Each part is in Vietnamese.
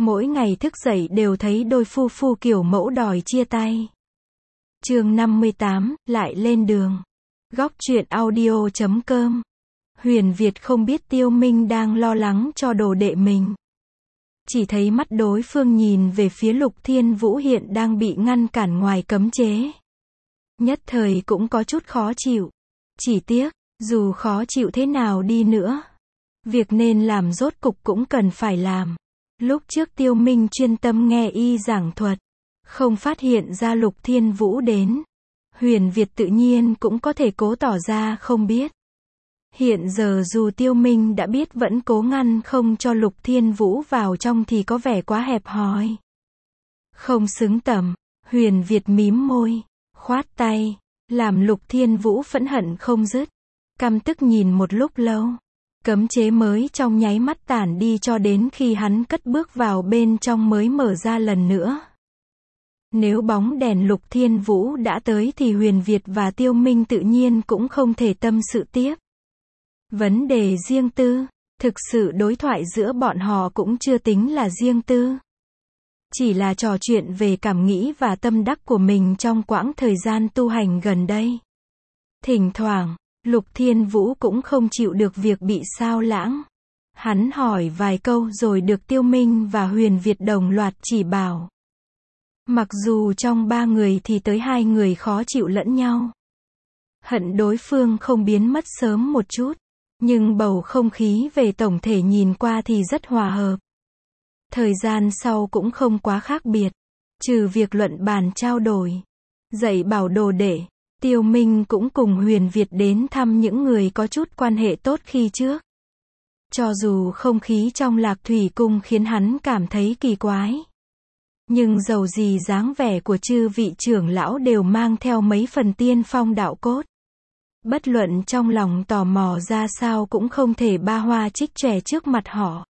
Mỗi ngày thức dậy đều thấy đôi phu phu kiểu mẫu đòi chia tay. Chương 58, lại lên đường. Góc truyện audio.com. Huyền Việt không biết Tiêu Minh đang lo lắng cho đồ đệ mình. Chỉ thấy mắt đối phương nhìn về phía Lục Thiên Vũ hiện đang bị ngăn cản ngoài cấm chế. Nhất thời cũng có chút khó chịu. Chỉ tiếc, dù khó chịu thế nào đi nữa, việc nên làm rốt cục cũng cần phải làm. Lúc trước Tiêu Minh chuyên tâm nghe y giảng thuật, không phát hiện ra Lục Thiên Vũ đến. Huyền Việt tự nhiên cũng có thể cố tỏ ra không biết. Hiện giờ dù Tiêu Minh đã biết vẫn cố ngăn không cho Lục Thiên Vũ vào trong thì có vẻ quá hẹp hòi. Không xứng tầm, Huyền Việt mím môi, khoát tay, làm Lục Thiên Vũ phẫn hận không dứt. Căm tức nhìn một lúc lâu, cấm chế mới trong nháy mắt tản đi cho đến khi hắn cất bước vào bên trong mới mở ra lần nữa. Nếu bóng đèn Lục Thiên Vũ đã tới thì Huyền Việt và Tiêu Minh tự nhiên cũng không thể tâm sự tiếp. Vấn đề riêng tư, thực sự đối thoại giữa bọn họ cũng chưa tính là riêng tư. Chỉ là trò chuyện về cảm nghĩ và tâm đắc của mình trong quãng thời gian tu hành gần đây. Thỉnh thoảng, Lục Thiên Vũ cũng không chịu được việc bị sao lãng. Hắn hỏi vài câu rồi được Tiêu Minh và Huyền Việt đồng loạt chỉ bảo. Mặc dù trong ba người thì tới hai người khó chịu lẫn nhau. Hận đối phương không biến mất sớm một chút. Nhưng bầu không khí về tổng thể nhìn qua thì rất hòa hợp. Thời gian sau cũng không quá khác biệt. Trừ việc luận bàn trao đổi, dạy bảo đồ đệ, Tiêu Minh cũng cùng Huyền Việt đến thăm những người có chút quan hệ tốt khi trước. Cho dù không khí trong Lạc Thủy Cung khiến hắn cảm thấy kỳ quái. Nhưng dầu gì dáng vẻ của chư vị trưởng lão đều mang theo mấy phần tiên phong đạo cốt. Bất luận trong lòng tò mò ra sao cũng không thể ba hoa trích trẻ trước mặt họ.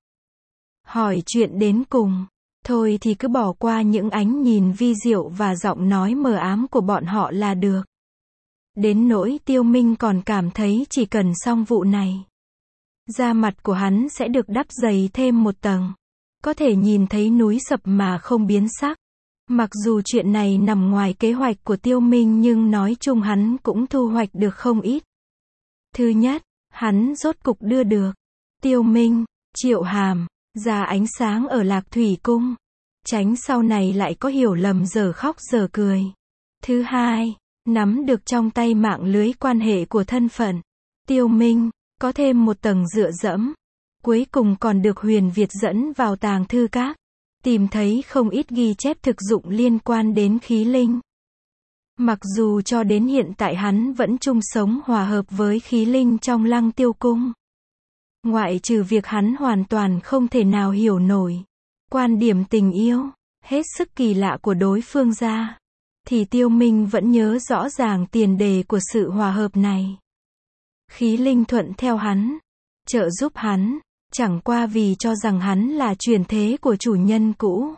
Hỏi chuyện đến cùng, thôi thì cứ bỏ qua những ánh nhìn vi diệu và giọng nói mờ ám của bọn họ là được. Đến nỗi Tiêu Minh còn cảm thấy chỉ cần xong vụ này, da mặt của hắn sẽ được đắp dày thêm một tầng. Có thể nhìn thấy núi sập mà không biến sắc. Mặc dù chuyện này nằm ngoài kế hoạch của Tiêu Minh nhưng nói chung hắn cũng thu hoạch được không ít. Thứ nhất, hắn rốt cục đưa được Tiêu Minh, Triệu Hàm ra ánh sáng ở Lạc Thủy Cung, tránh sau này lại có hiểu lầm giờ khóc giờ cười. Thứ hai, nắm được trong tay mạng lưới quan hệ của thân phận Tiêu Minh, có thêm một tầng dựa dẫm. Cuối cùng còn được Huyền Việt dẫn vào tàng thư các, tìm thấy không ít ghi chép thực dụng liên quan đến khí linh. Mặc dù cho đến hiện tại hắn vẫn chung sống hòa hợp với khí linh trong Lăng Tiêu Cung. Ngoại trừ việc hắn hoàn toàn không thể nào hiểu nổi quan điểm tình yêu, hết sức kỳ lạ của đối phương ra, thì Tiêu Minh vẫn nhớ rõ ràng tiền đề của sự hòa hợp này. Khí linh thuận theo hắn, trợ giúp hắn, chẳng qua vì cho rằng hắn là truyền thế của chủ nhân cũ.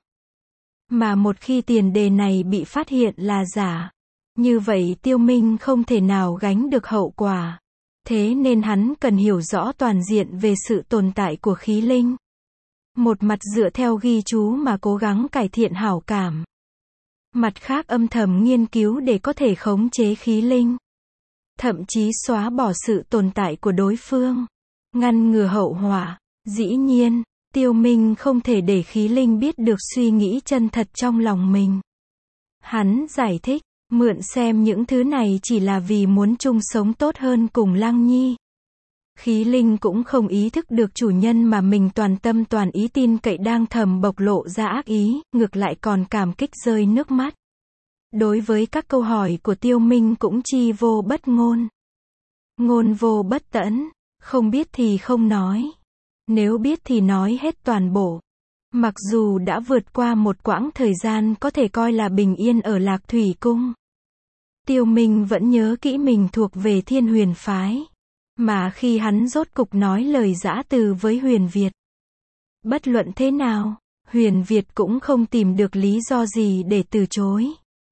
Mà một khi tiền đề này bị phát hiện là giả, như vậy Tiêu Minh không thể nào gánh được hậu quả. Thế nên hắn cần hiểu rõ toàn diện về sự tồn tại của khí linh. Một mặt dựa theo ghi chú mà cố gắng cải thiện hảo cảm. Mặt khác âm thầm nghiên cứu để có thể khống chế khí linh. Thậm chí xóa bỏ sự tồn tại của đối phương. Ngăn ngừa hậu họa. Dĩ nhiên, Tiêu Minh không thể để khí linh biết được suy nghĩ chân thật trong lòng mình. Hắn giải thích, mượn xem những thứ này chỉ là vì muốn chung sống tốt hơn cùng Lăng Nhi. Khí linh cũng không ý thức được chủ nhân mà mình toàn tâm toàn ý tin cậy đang thầm bộc lộ ra ác ý, ngược lại còn cảm kích rơi nước mắt. Đối với các câu hỏi của Tiêu Minh cũng chi vô bất ngôn. Ngôn vô bất tẫn, không biết thì không nói. Nếu biết thì nói hết toàn bộ. Mặc dù đã vượt qua một quãng thời gian có thể coi là bình yên ở Lạc Thủy Cung. Tiêu Minh vẫn nhớ kỹ mình thuộc về Thiên Huyền Phái. Mà khi hắn rốt cục nói lời giã từ với Huyền Việt. Bất luận thế nào, Huyền Việt cũng không tìm được lý do gì để từ chối.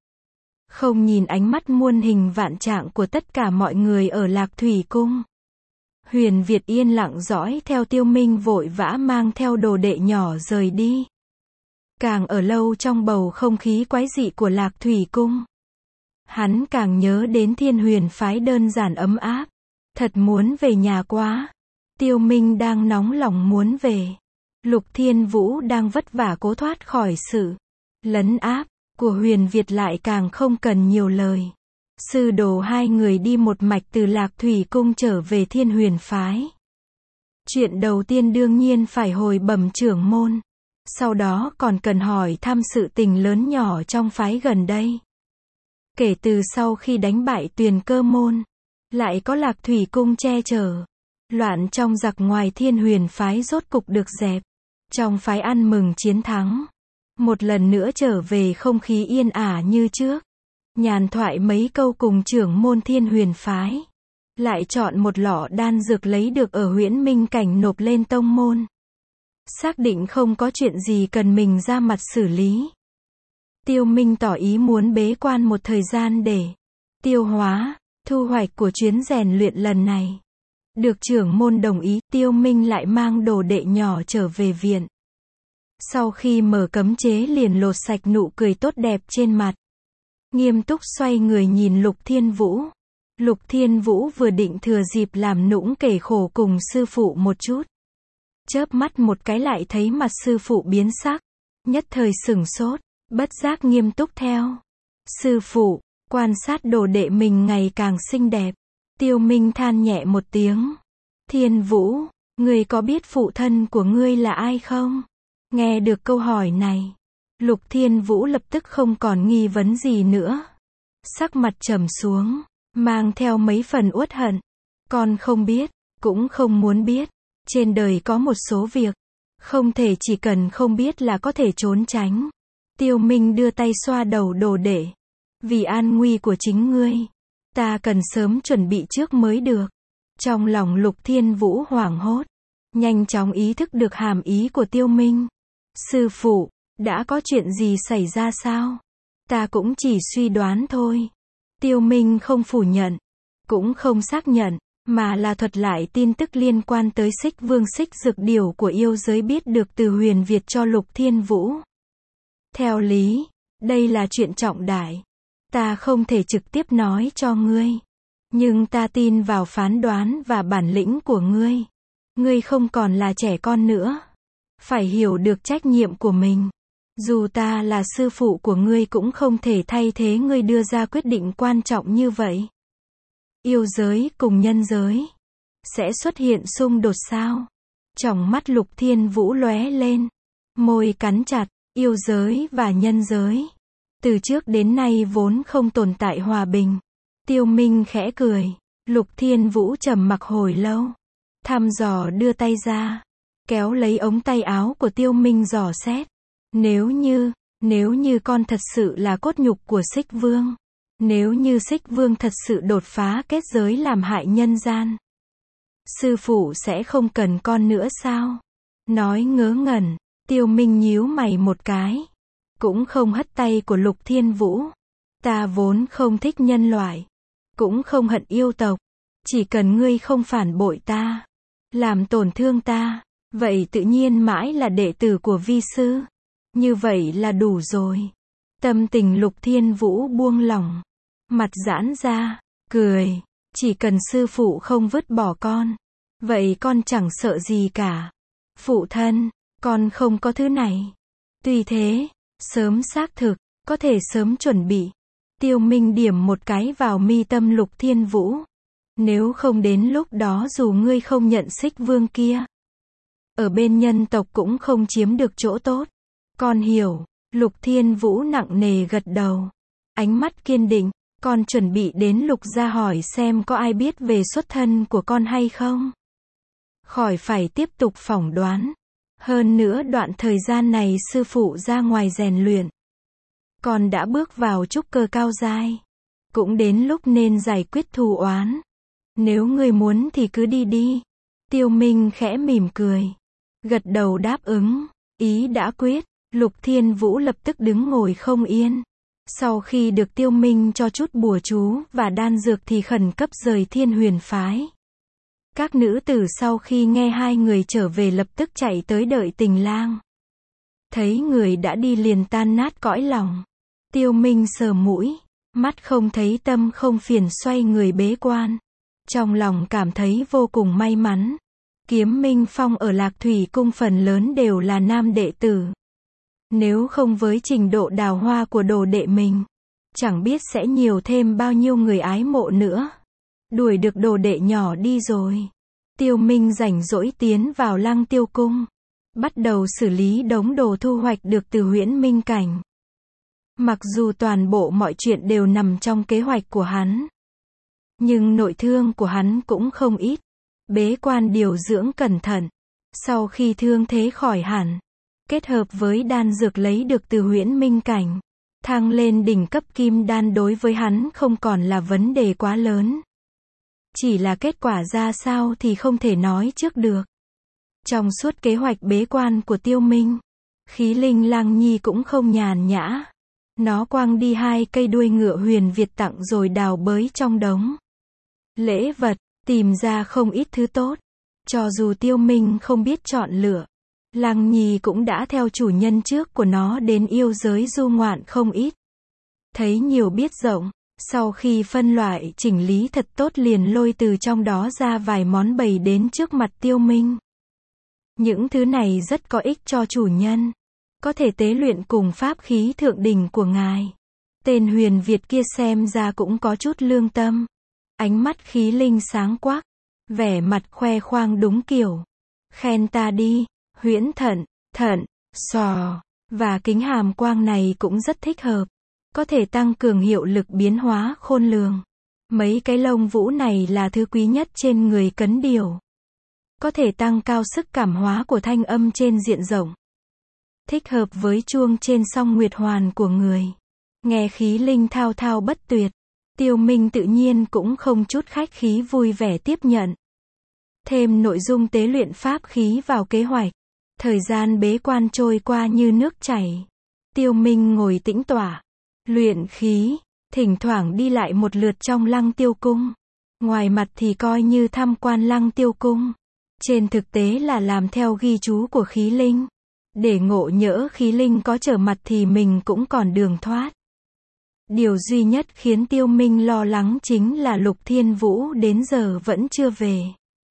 Không nhìn ánh mắt muôn hình vạn trạng của tất cả mọi người ở Lạc Thủy Cung. Huyền Việt yên lặng dõi theo Tiêu Minh vội vã mang theo đồ đệ nhỏ rời đi. Càng ở lâu trong bầu không khí quái dị của Lạc Thủy Cung, hắn càng nhớ đến Thiên Huyền phái đơn giản ấm áp. Thật muốn về nhà quá. Tiêu Minh đang nóng lòng muốn về. Lục Thiên Vũ đang vất vả cố thoát khỏi sự lấn áp của Huyền Việt lại càng không cần nhiều lời. Sư đồ hai người đi một mạch từ Lạc Thủy Cung trở về Thiên Huyền phái. Chuyện đầu tiên đương nhiên phải hồi bẩm trưởng môn. Sau đó còn cần hỏi thăm sự tình lớn nhỏ trong phái gần đây. Kể từ sau khi đánh bại Tuyền Cơ môn, lại có Lạc Thủy Cung che chở, loạn trong giặc ngoài Thiên Huyền phái rốt cục được dẹp. Trong phái ăn mừng chiến thắng, một lần nữa trở về không khí yên ả như trước. Nhàn thoại mấy câu cùng trưởng môn Thiên Huyền phái, lại chọn một lọ đan dược lấy được ở Huyễn Minh Cảnh nộp lên tông môn. Xác định không có chuyện gì cần mình ra mặt xử lý. Tiêu Minh tỏ ý muốn bế quan một thời gian để tiêu hóa thu hoạch của chuyến rèn luyện lần này. Được trưởng môn đồng ý, Tiêu Minh lại mang đồ đệ nhỏ trở về viện. Sau khi mở cấm chế liền lột sạch nụ cười tốt đẹp trên mặt. Nghiêm túc xoay người nhìn Lục Thiên Vũ. Lục Thiên Vũ vừa định thừa dịp làm nũng kể khổ cùng sư phụ một chút. Chớp mắt một cái lại thấy mặt sư phụ biến sắc. Nhất thời sửng sốt, bất giác nghiêm túc theo. Sư phụ, quan sát đồ đệ mình ngày càng xinh đẹp. Tiêu Minh than nhẹ một tiếng. Thiên Vũ, ngươi có biết phụ thân của ngươi là ai không? Nghe được câu hỏi này, Lục Thiên Vũ lập tức không còn nghi vấn gì nữa. Sắc mặt trầm xuống, mang theo mấy phần uất hận. Con không biết, cũng không muốn biết. Trên đời có một số việc, không thể chỉ cần không biết là có thể trốn tránh. Tiêu Minh đưa tay xoa đầu đồ đệ. Vì an nguy của chính ngươi, ta cần sớm chuẩn bị trước mới được. Trong lòng Lục Thiên Vũ hoảng hốt, nhanh chóng ý thức được hàm ý của Tiêu Minh. Sư phụ, đã có chuyện gì xảy ra sao? Ta cũng chỉ suy đoán thôi. Tiêu Minh không phủ nhận, cũng không xác nhận, mà là thuật lại tin tức liên quan tới Xích Vương Xích Dược Điểu của yêu giới biết được từ Huyền Việt cho Lục Thiên Vũ. Theo lý, đây là chuyện trọng đại. Ta không thể trực tiếp nói cho ngươi. Nhưng ta tin vào phán đoán và bản lĩnh của ngươi. Ngươi không còn là trẻ con nữa. Phải hiểu được trách nhiệm của mình. Dù ta là sư phụ của ngươi cũng không thể thay thế ngươi đưa ra quyết định quan trọng như vậy. Yêu giới cùng nhân giới sẽ xuất hiện xung đột sao? Trong mắt Lục Thiên Vũ lóe lên, môi cắn chặt. Yêu giới và nhân giới từ trước đến nay vốn không tồn tại hòa bình. Tiêu Minh khẽ cười. Lục Thiên Vũ trầm mặc hồi lâu, thăm dò đưa tay ra, kéo lấy ống tay áo của Tiêu Minh dò xét. Nếu như con thật sự là cốt nhục của Xích Vương, nếu như Xích Vương thật sự đột phá kết giới làm hại nhân gian, sư phụ sẽ không cần con nữa sao? Nói ngớ ngẩn, Tiêu Minh nhíu mày một cái, cũng không hất tay của Lục Thiên Vũ. Ta vốn không thích nhân loại, cũng không hận yêu tộc, chỉ cần ngươi không phản bội ta, làm tổn thương ta, vậy tự nhiên mãi là đệ tử của vi sư. Như vậy là đủ rồi. Tâm tình Lục Thiên Vũ buông lỏng, mặt giãn ra, cười, chỉ cần sư phụ không vứt bỏ con, vậy con chẳng sợ gì cả. Phụ thân, con không có thứ này. Tuy thế, sớm xác thực, có thể sớm chuẩn bị. Tiêu Minh điểm một cái vào mi tâm Lục Thiên Vũ. Nếu không đến lúc đó dù ngươi không nhận Xích Vương kia, ở bên nhân tộc cũng không chiếm được chỗ tốt. Con hiểu. Lục Thiên Vũ nặng nề gật đầu. Ánh mắt kiên định. Con chuẩn bị đến Lục gia hỏi xem có ai biết về xuất thân của con hay không. Khỏi phải tiếp tục phỏng đoán. Hơn nữa đoạn thời gian này sư phụ ra ngoài rèn luyện. Con đã bước vào trúc cơ cao giai. Cũng đến lúc nên giải quyết thù oán. Nếu ngươi muốn thì cứ đi đi. Tiêu Minh khẽ mỉm cười. Gật đầu đáp ứng. Ý đã quyết. Lục Thiên Vũ lập tức đứng ngồi không yên. Sau khi được Tiêu Minh cho chút bùa chú và đan dược thì khẩn cấp rời Thiên Huyền phái. Các nữ tử sau khi nghe hai người trở về lập tức chạy tới đợi Tình Lang. Thấy người đã đi liền tan nát cõi lòng. Tiêu Minh sờ mũi, mắt không thấy tâm không phiền xoay người bế quan. Trong lòng cảm thấy vô cùng may mắn. Kiếm Minh Phong ở Lạc Thủy Cung phần lớn đều là nam đệ tử. Nếu không với trình độ đào hoa của đồ đệ mình, chẳng biết sẽ nhiều thêm bao nhiêu người ái mộ nữa. Đuổi được đồ đệ nhỏ đi rồi. Tiêu Minh rảnh rỗi tiến vào Lăng Tiêu Cung. Bắt đầu xử lý đống đồ thu hoạch được từ Huyễn Minh Cảnh. Mặc dù toàn bộ mọi chuyện đều nằm trong kế hoạch của hắn, nhưng nội thương của hắn cũng không ít. Bế quan điều dưỡng cẩn thận. Sau khi thương thế khỏi hẳn, kết hợp với đan dược lấy được từ Huyễn Minh Cảnh, thăng lên đỉnh cấp kim đan đối với hắn không còn là vấn đề quá lớn. Chỉ là kết quả ra sao thì không thể nói trước được. Trong suốt kế hoạch bế quan của Tiêu Minh, Khí Linh Lăng Nhi cũng không nhàn nhã. Nó quăng đi 2 cây đuôi ngựa Huyền Việt tặng rồi đào bới trong đống lễ vật, tìm ra không ít thứ tốt. Cho dù Tiêu Minh không biết chọn lựa, Lăng Nhi cũng đã theo chủ nhân trước của nó đến yêu giới du ngoạn không ít. Thấy nhiều biết rộng, sau khi phân loại chỉnh lý thật tốt liền lôi từ trong đó ra vài món bày đến trước mặt Tiêu Minh. Những thứ này rất có ích cho chủ nhân, có thể tế luyện cùng pháp khí thượng đỉnh của ngài. Tên Huyền Việt kia xem ra cũng có chút lương tâm. Ánh mắt Khí Linh sáng quắc, vẻ mặt khoe khoang đúng kiểu. Khen ta đi, Huyễn Thận, Sò, và kính hàm quang này cũng rất thích hợp. Có thể tăng cường hiệu lực biến hóa khôn lường. Mấy cái lông vũ này là thứ quý nhất trên người cấn điều. Có thể tăng cao sức cảm hóa của thanh âm trên diện rộng. Thích hợp với chuông trên song nguyệt hoàn của người. Nghe Khí Linh thao thao bất tuyệt, Tiêu Minh tự nhiên cũng không chút khách khí vui vẻ tiếp nhận. Thêm nội dung tế luyện pháp khí vào kế hoạch. Thời gian bế quan trôi qua như nước chảy. Tiêu Minh ngồi tĩnh tọa, luyện khí, thỉnh thoảng đi lại một lượt trong Lăng Tiêu Cung. Ngoài mặt thì coi như tham quan Lăng Tiêu Cung. Trên thực tế là làm theo ghi chú của Khí Linh. Để ngộ nhỡ Khí Linh có trở mặt thì mình cũng còn đường thoát. Điều duy nhất khiến Tiêu Minh lo lắng chính là Lục Thiên Vũ đến giờ vẫn chưa về.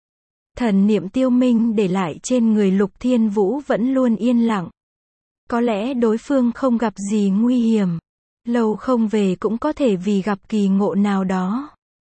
Thần niệm Tiêu Minh để lại trên người Lục Thiên Vũ vẫn luôn yên lặng. Có lẽ đối phương không gặp gì nguy hiểm. Lâu không về cũng có thể vì gặp kỳ ngộ nào đó.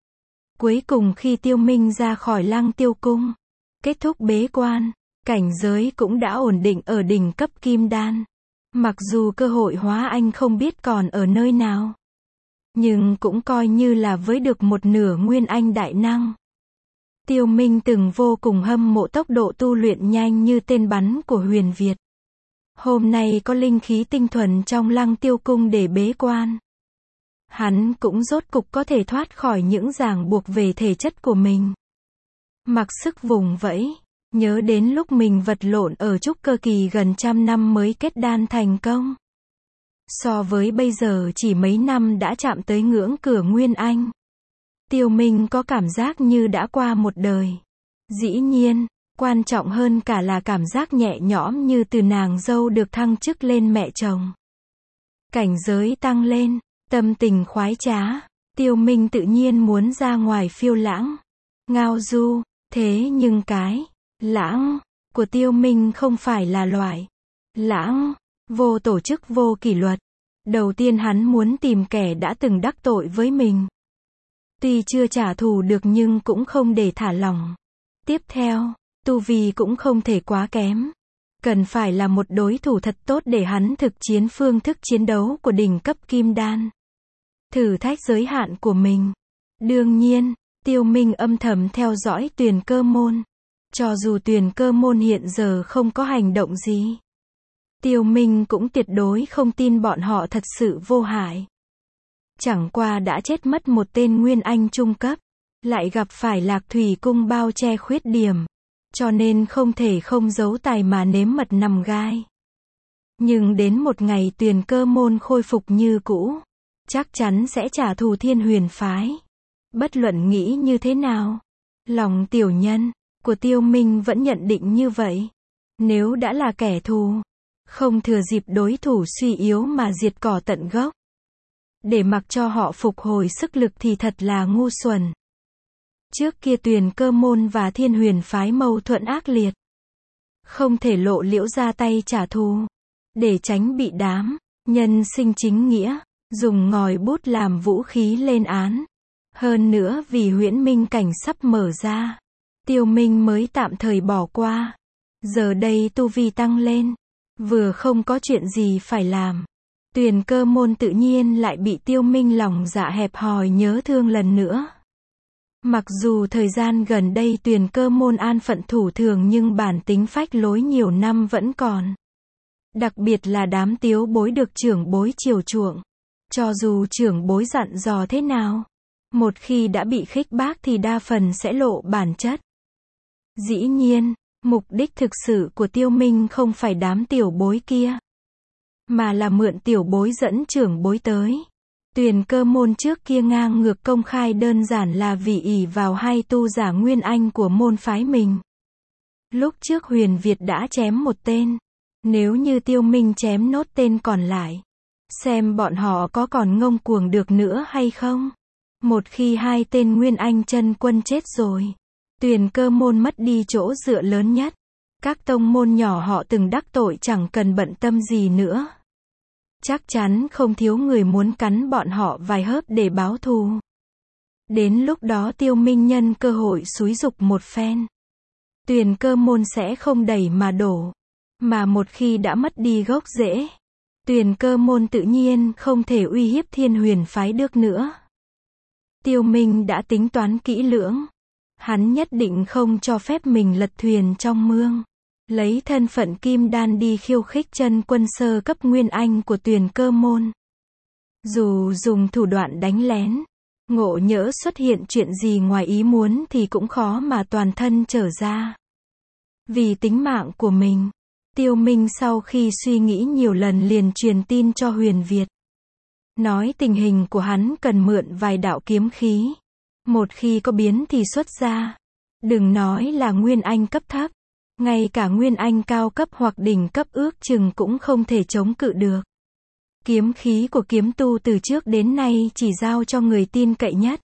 Cuối cùng khi Tiêu Minh ra khỏi Lăng Tiêu Cung, kết thúc bế quan, cảnh giới cũng đã ổn định ở đỉnh cấp kim đan. Mặc dù cơ hội hóa anh không biết còn ở nơi nào, nhưng cũng coi như là với được một nửa nguyên anh đại năng. Tiêu Minh từng vô cùng hâm mộ tốc độ tu luyện nhanh như tên bắn của Huyền Việt. Hôm nay có linh khí tinh thuần trong Lăng Tiêu Cung để bế quan. Hắn cũng rốt cục có thể thoát khỏi những ràng buộc về thể chất của mình. Mặc sức vùng vẫy, nhớ đến lúc mình vật lộn ở trúc cơ kỳ gần 100 năm mới kết đan thành công. So với bây giờ chỉ mấy năm đã chạm tới ngưỡng cửa Nguyên Anh. Tiêu Minh có cảm giác như đã qua một đời. Dĩ nhiên, quan trọng hơn cả là cảm giác nhẹ nhõm như từ nàng dâu được thăng chức lên mẹ chồng. Cảnh giới tăng lên, tâm tình khoái trá, Tiêu Minh tự nhiên muốn ra ngoài phiêu lãng, ngao du. Thế nhưng cái lãng của Tiêu Minh không phải là loại lãng vô tổ chức vô kỷ luật. Đầu tiên hắn muốn tìm kẻ đã từng đắc tội với mình. Tuy chưa trả thù được nhưng cũng không để thả lỏng. Tiếp theo, tu vi cũng không thể quá kém. Cần phải là một đối thủ thật tốt để hắn thực chiến phương thức chiến đấu của đỉnh cấp kim đan. Thử thách giới hạn của mình. Đương nhiên, Tiêu Minh âm thầm theo dõi Tuyền Cơ Môn. Cho dù Tuyền Cơ Môn hiện giờ không có hành động gì, Tiêu Minh cũng tuyệt đối không tin bọn họ thật sự vô hại. Chẳng qua đã chết mất một tên Nguyên Anh trung cấp, lại gặp phải Lạc Thủy Cung bao che khuyết điểm, cho nên không thể không giấu tài mà nếm mật nằm gai. Nhưng đến một ngày Tuyền Cơ Môn khôi phục như cũ, chắc chắn sẽ trả thù Thiên Huyền phái. Bất luận nghĩ như thế nào, lòng tiểu nhân của Tiêu Minh vẫn nhận định như vậy. Nếu đã là kẻ thù, Không thừa dịp đối thủ suy yếu mà diệt cỏ tận gốc. Để mặc cho họ phục hồi sức lực thì thật là ngu xuẩn. Trước kia Tuyền Cơ Môn và Thiên Huyền phái mâu thuẫn ác liệt. Không thể lộ liễu ra tay trả thù. Để tránh bị đám nhân sinh chính nghĩa dùng ngòi bút làm vũ khí lên án. Hơn nữa vì huyễn minh cảnh sắp mở ra, Tiêu Minh mới tạm thời bỏ qua. Giờ đây tu vi tăng lên, vừa không có chuyện gì phải làm. Tuyền Cơ Môn tự nhiên lại bị Tiêu Minh lòng dạ hẹp hòi nhớ thương lần nữa. Mặc dù thời gian gần đây Tuyền Cơ Môn an phận thủ thường nhưng bản tính phách lối nhiều năm vẫn còn. Đặc biệt là đám tiếu bối được trưởng bối chiều chuộng. Cho dù trưởng bối dặn dò thế nào, một khi đã bị khích bác thì đa phần sẽ lộ bản chất. Dĩ nhiên, mục đích thực sự của Tiêu Minh không phải đám tiểu bối kia, mà là mượn tiểu bối dẫn trưởng bối tới. Tuyền Cơ Môn trước kia ngang ngược công khai đơn giản là vì ỷ vào hai tu giả nguyên anh của môn phái mình. Lúc trước Huyền Việt đã chém một tên. Nếu như Tiêu Minh chém nốt tên còn lại, xem bọn họ có còn ngông cuồng được nữa hay không. Một khi hai tên nguyên anh chân quân chết rồi, Tuyền Cơ Môn mất đi chỗ dựa lớn nhất. Các tông môn nhỏ họ từng đắc tội chẳng cần bận tâm gì nữa. Chắc chắn không thiếu người muốn cắn bọn họ vài hớp để báo thù. Đến lúc đó Tiêu Minh nhân cơ hội xúi giục một phen. Tuyền Cơ Môn sẽ không đẩy mà đổ. Mà một khi đã mất đi gốc rễ, Tuyền Cơ Môn tự nhiên không thể uy hiếp Thiên Huyền phái được nữa. Tiêu Minh đã tính toán kỹ lưỡng. Hắn nhất định không cho phép mình lật thuyền trong mương. Lấy thân phận kim đan đi khiêu khích chân quân sơ cấp nguyên anh của Tuyền Cơ Môn. Dù dùng thủ đoạn đánh lén, ngộ nhỡ xuất hiện chuyện gì ngoài ý muốn thì cũng khó mà toàn thân trở ra. Vì tính mạng của mình, Tiêu Minh sau khi suy nghĩ nhiều lần liền truyền tin cho Huyền Việt. Nói tình hình của hắn cần mượn vài đạo kiếm khí. Một khi có biến thì xuất ra. Đừng nói là nguyên anh cấp thấp. Ngay cả nguyên anh cao cấp hoặc đỉnh cấp ước chừng cũng không thể chống cự được. Kiếm khí của kiếm tu từ trước đến nay chỉ giao cho người tin cậy nhất.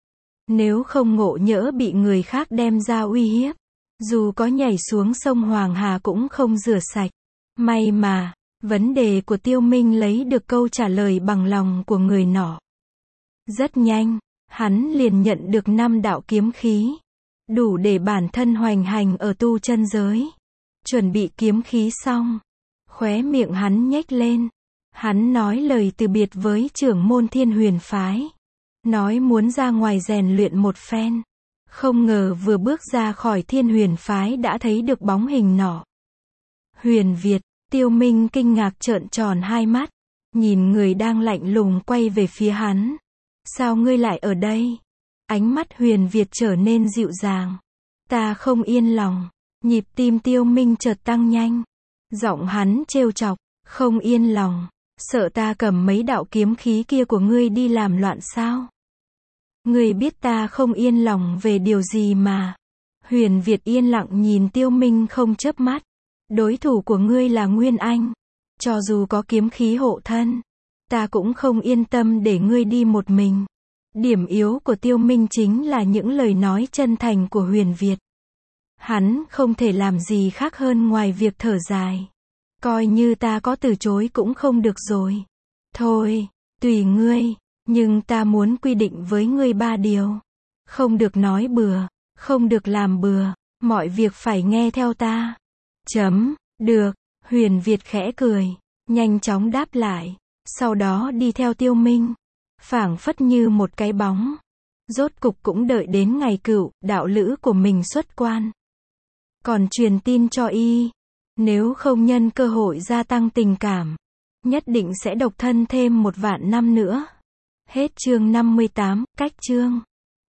Nếu không ngộ nhỡ bị người khác đem ra uy hiếp, dù có nhảy xuống sông Hoàng Hà cũng không rửa sạch. May mà, vấn đề của Tiêu Minh lấy được câu trả lời bằng lòng của người nọ. Rất nhanh, hắn liền nhận được 5 đạo kiếm khí. Đủ để bản thân hoành hành ở tu chân giới. Chuẩn bị kiếm khí xong, khóe miệng hắn nhếch lên. Hắn nói lời từ biệt với trưởng môn Thiên Huyền phái. Nói muốn ra ngoài rèn luyện một phen. Không ngờ vừa bước ra khỏi Thiên Huyền phái đã thấy được bóng hình nọ. Huyền Việt, Tiêu Minh kinh ngạc trợn tròn hai mắt. Nhìn người đang lạnh lùng quay về phía hắn. Sao ngươi lại ở đây? Ánh mắt Huyền Việt trở nên dịu dàng. Ta không yên lòng. Nhịp tim Tiêu Minh chợt tăng nhanh. Giọng hắn trêu chọc. Không yên lòng. Sợ ta cầm mấy đạo kiếm khí kia của ngươi đi làm loạn sao? Ngươi biết ta không yên lòng về điều gì mà. Huyền Việt yên lặng nhìn Tiêu Minh không chớp mắt. Đối thủ của ngươi là Nguyên Anh. Cho dù có kiếm khí hộ thân, ta cũng không yên tâm để ngươi đi một mình. Điểm yếu của Tiêu Minh chính là những lời nói chân thành của Huyền Việt. Hắn không thể làm gì khác hơn ngoài việc thở dài. Coi như ta có từ chối cũng không được rồi. Thôi, tùy ngươi, nhưng ta muốn quy định với ngươi 3 điều. Không được nói bừa, không được làm bừa, mọi việc phải nghe theo ta. Được, Huyền Việt khẽ cười, nhanh chóng đáp lại, sau đó đi theo Tiêu Minh. Phảng phất như một cái bóng. Rốt cục cũng đợi đến ngày cửu đạo lữ của mình xuất quan. Còn truyền tin cho y, nếu không nhân cơ hội gia tăng tình cảm, nhất định sẽ độc thân thêm 1 vạn năm nữa. Hết chương 58, cách chương.